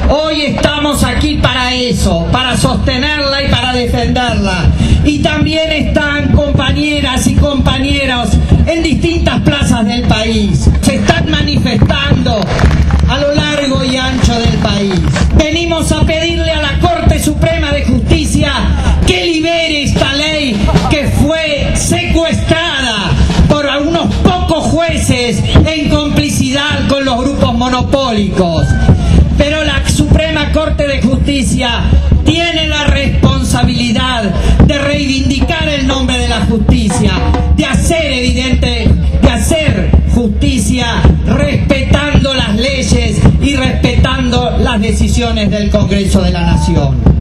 Hoy estamos aquí para eso, para sostenerla y para defenderla. Y también están compañeras y compañeros en distintas plazas del país. Se están manifestando a lo largo y ancho del país. Venimos a pedirle a la Corte Suprema de Justicia que libere esta ley que fue secuestrada por unos pocos jueces en complicidad con los grupos monopólicos. Pero la Suprema Corte de Justicia tiene la responsabilidad de reivindicar el nombre de la justicia, de hacer justicia respetando las leyes y respetando las decisiones del Congreso de la Nación.